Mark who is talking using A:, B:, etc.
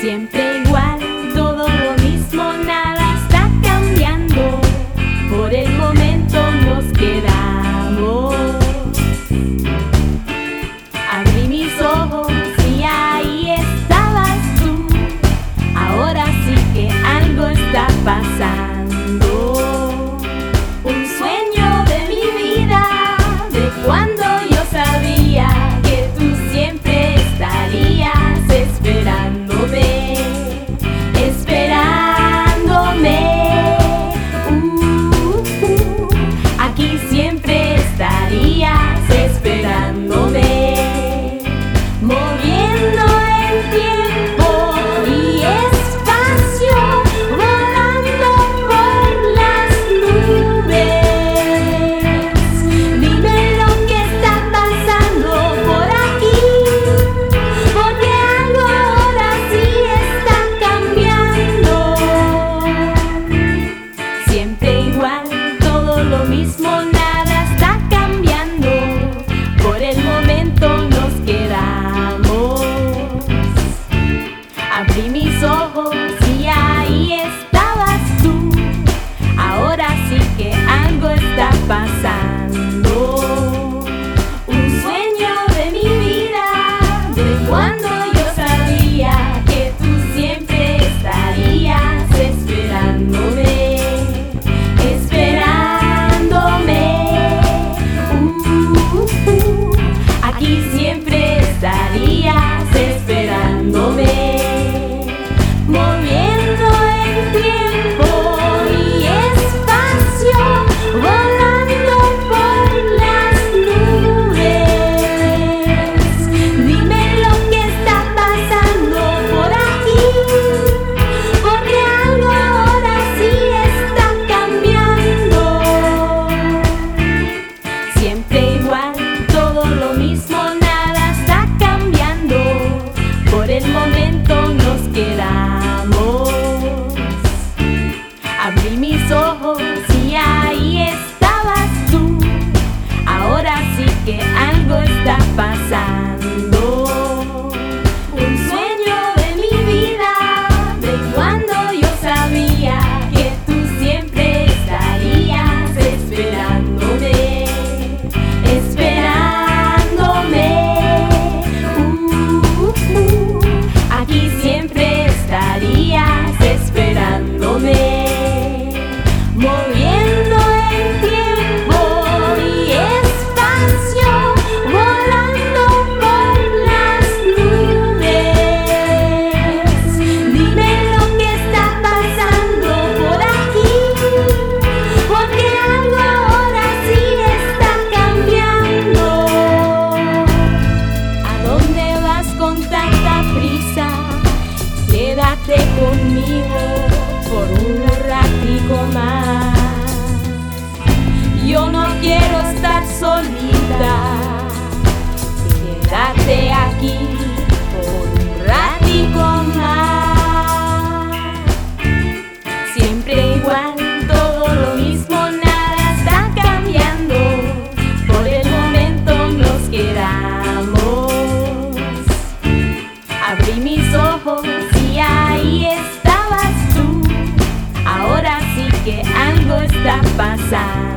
A: Siempre igual, todo lo mismo, nada está cambiando. Por el momento nos quedamos. Abrí mis ojos y ahí estabas tú. Ahora sí que algo está pasando. Un sueño de mi vida, de cuando yo sabía que tú siempre estarías esperándome, esperándome. Aquí siempre estarías esperándome, moviendo el tiempo y espacio, volando por las nubes. Dime lo que está pasando por aquí, porque algo ahora sí está cambiando. Siempre igual, todo lo mismo, nada está cambiando. Por el momento nos quedamos. Abrí mis ojos y ahí estabas tú. Ahora sí que algo está pasando. Un sueño de mi vida, de cuando yo sabía que tú siempre estarías esperándome, esperándome. Aquí siempre estarías esperándome, moviendo el tiempo y espacio, volando por las nubes. Dime lo que está pasando por aquí, porque algo ahora sí está cambiando. Siempre igual, todo lo mismo, nada está cambiando. Por el momento nos quedamos. Abrí mis ojos y ahí estabas tú. Ahora sí que algo está pasando. Un sueño de mi vida, de cuando yo sabía que tú siempre estarías esperándome, esperándome. Aquí siempre estarías esperándome, moviendo el tiempo y espacio, volando por las nubes. Dime lo que está pasando por aquí, porque algo ahora sí está cambiando. ¿A dónde vas con tanta prisa? Quédate conmigo por un ratico más. Yo no quiero estar solita. Quédate aquí por un ratico más. Siempre igual, todo lo mismo, nada está cambiando. Por el momento nos quedamos. Abrí mis ojos y ahí estabas tú. Ahora sí que algo está pasando.